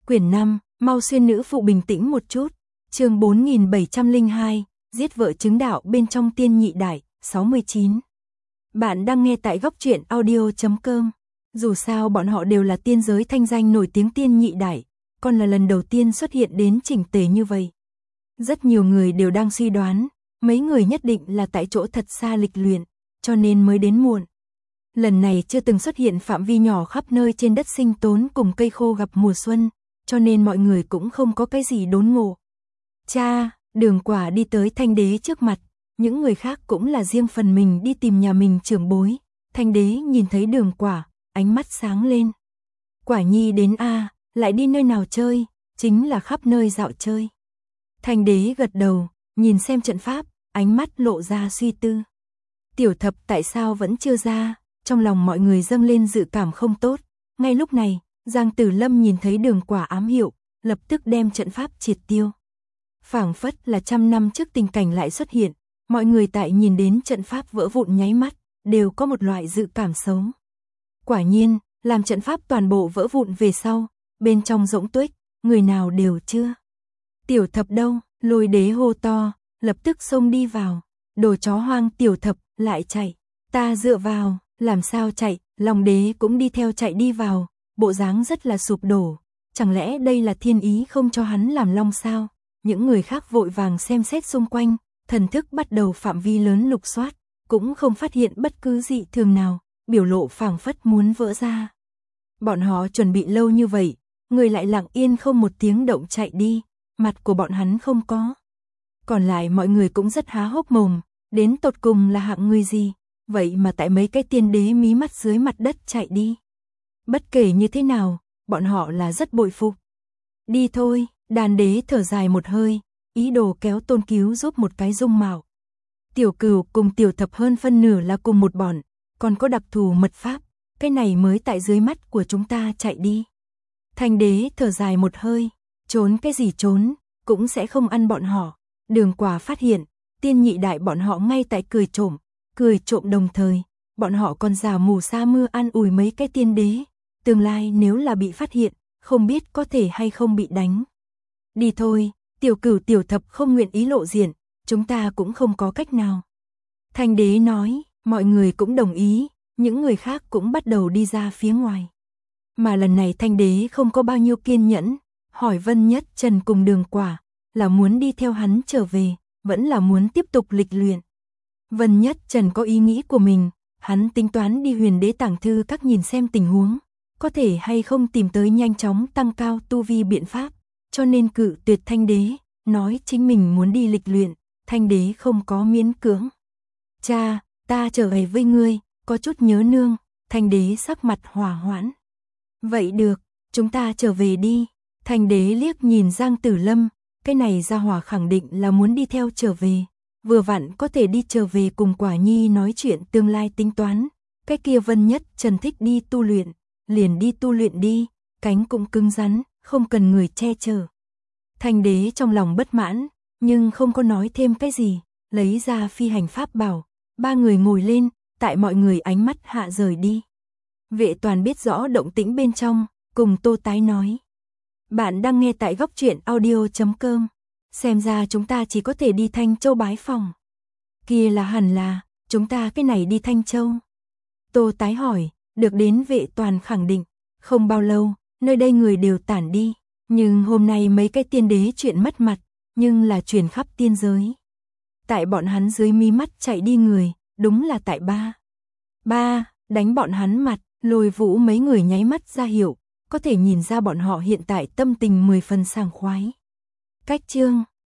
Quyển 5, mau xuyên nữ phụ bình tĩnh một chút. Chương 4702, giết vợ chứng đạo bên trong tiên nhị đại, 69. Bạn đang nghe tại góc truyện audio.com. Dù sao bọn họ đều là tiên giới thanh danh nổi tiếng tiên nhị đại, còn là lần đầu tiên xuất hiện đến chỉnh tề như vậy. Rất nhiều người đều đang suy đoán, mấy người nhất định là tại chỗ thật xa lịch luyện, cho nên mới đến muộn. Lần này chưa từng xuất hiện phạm vi nhỏ khắp nơi trên đất sinh tốn cùng cây khô gặp mùa xuân, cho nên mọi người cũng không có cái gì đốn ngộ. Cha, Đường Quả đi tới Thanh Đế trước mặt, những người khác cũng là riêng phần mình đi tìm nhà mình trưởng bối. Thanh Đế nhìn thấy Đường Quả, ánh mắt sáng lên. Quả nhi đến a, lại đi nơi nào chơi, chính là khắp nơi dạo chơi. Thanh Đế gật đầu, nhìn xem trận pháp, ánh mắt lộ ra suy tư. Tiểu Thập tại sao vẫn chưa ra, trong lòng mọi người dâng lên dự cảm không tốt. Ngay lúc này, Giang Tử Lâm nhìn thấy Đường Quả ám hiệu, lập tức đem trận pháp triệt tiêu. Phảng phất là 100 năm trước tình cảnh lại xuất hiện, mọi người tại nhìn đến trận pháp vỡ vụn nháy mắt, đều có một loại dự cảm xấu. Quả nhiên, làm trận pháp toàn bộ vỡ vụn về sau, bên trong rỗng tuếch, người nào đều chưa. Tiểu Thập đâu? Lôi Đế hô to, lập tức xông đi vào. Đồ chó hoang. Tiểu Thập lại chạy. Ta dựa vào, làm sao chạy? Long Đế cũng đi theo chạy đi vào, bộ dáng rất là sụp đổ. Chẳng lẽ đây là thiên ý không cho hắn làm long sao? Những người khác vội vàng xem xét xung quanh, thần thức bắt đầu phạm vi lớn lục soát, cũng không phát hiện bất cứ dị thường nào, biểu lộ phảng phất muốn vỡ ra. Bọn họ chuẩn bị lâu như vậy, người lại lặng yên không một tiếng động chạy đi, mặt của bọn hắn không có. Còn lại mọi người cũng rất há hốc mồm, đến tột cùng là hạng người gì, vậy mà tại mấy cái tiên đế mí mắt dưới mặt đất chạy đi. Bất kể như thế nào, bọn họ là rất bội phục. Đi thôi, Đàn Đế thở dài một hơi, ý đồ kéo Tôn Cứu giúp một cái dung mạo. Tiểu Cửu cùng Tiểu Thập hơn phân nửa là cùng một bọn, còn có đặc thù mật pháp, cái này mới tại dưới mắt của chúng ta chạy đi. Thanh Đế thở dài một hơi, trốn cái gì trốn, cũng sẽ không ăn bọn họ. Đường Quả phát hiện, tiên nhị đại bọn họ ngay tại cười trộm đồng thời, bọn họ còn giả mù sa mưa an ủi mấy cái tiên đế, tương lai nếu là bị phát hiện, không biết có thể hay không bị đánh. Đi thôi, Tiểu Cửu Tiểu Thập không nguyện ý lộ diện, chúng ta cũng không có cách nào. Thanh Đế nói, mọi người cũng đồng ý, những người khác cũng bắt đầu đi ra phía ngoài. Mà lần này Thanh Đế không có bao nhiêu kiên nhẫn, hỏi Vân Nhất Trần cùng Đường Quả, là muốn đi theo hắn trở về, vẫn là muốn tiếp tục lịch luyện. Vân Nhất Trần có ý nghĩ của mình, hắn tính toán đi Huyền Đế Tàng Thư các nhìn xem tình huống, có thể hay không tìm tới nhanh chóng tăng cao tu vi biện pháp, cho nên cự tuyệt Thanh Đế, nói chính mình muốn đi lịch luyện. Thanh Đế không có miễn cưỡng. Cha, ta trở về với ngươi, có chút nhớ nương. Thanh Đế sắc mặt hòa hoãn. Vậy được, chúng ta trở về đi. Thanh Đế liếc nhìn Giang Tử Lâm, cái này gia hỏa khẳng định là muốn đi theo trở về. Vừa vặn có thể đi trở về cùng Quả Nhi nói chuyện tương lai tính toán. Cái kia Vân Nhất Trần thích đi tu luyện, liền đi tu luyện đi, cánh cũng cứng rắn, không cần người che chở. Thanh Đế trong lòng bất mãn, nhưng không có nói thêm cái gì, lấy ra phi hành pháp bảo, ba người ngồi lên, tại mọi người ánh mắt hạ rời đi. Vệ Toàn biết rõ động tĩnh bên trong, cùng Tô Tái nói. Bạn đang nghe tại góc truyện audio.com, xem ra chúng ta chỉ có thể đi Thanh Châu bái phòng. Kia là hẳn là, chúng ta cái này đi Thanh Châu. Tô Tái hỏi, được đến Vệ Toàn khẳng định, không bao lâu, nơi đây người đều tản đi. Nhưng hôm nay mấy cái tiên đế chuyện mất mặt, nhưng là truyền khắp tiên giới. Tại bọn hắn dưới mí mắt chạy đi người, đúng là tại ba, đánh bọn hắn mặt. Lôi Vũ mấy người nháy mắt ra hiệu, có thể nhìn ra bọn họ hiện tại tâm tình 10 phần sảng khoái. Cách chương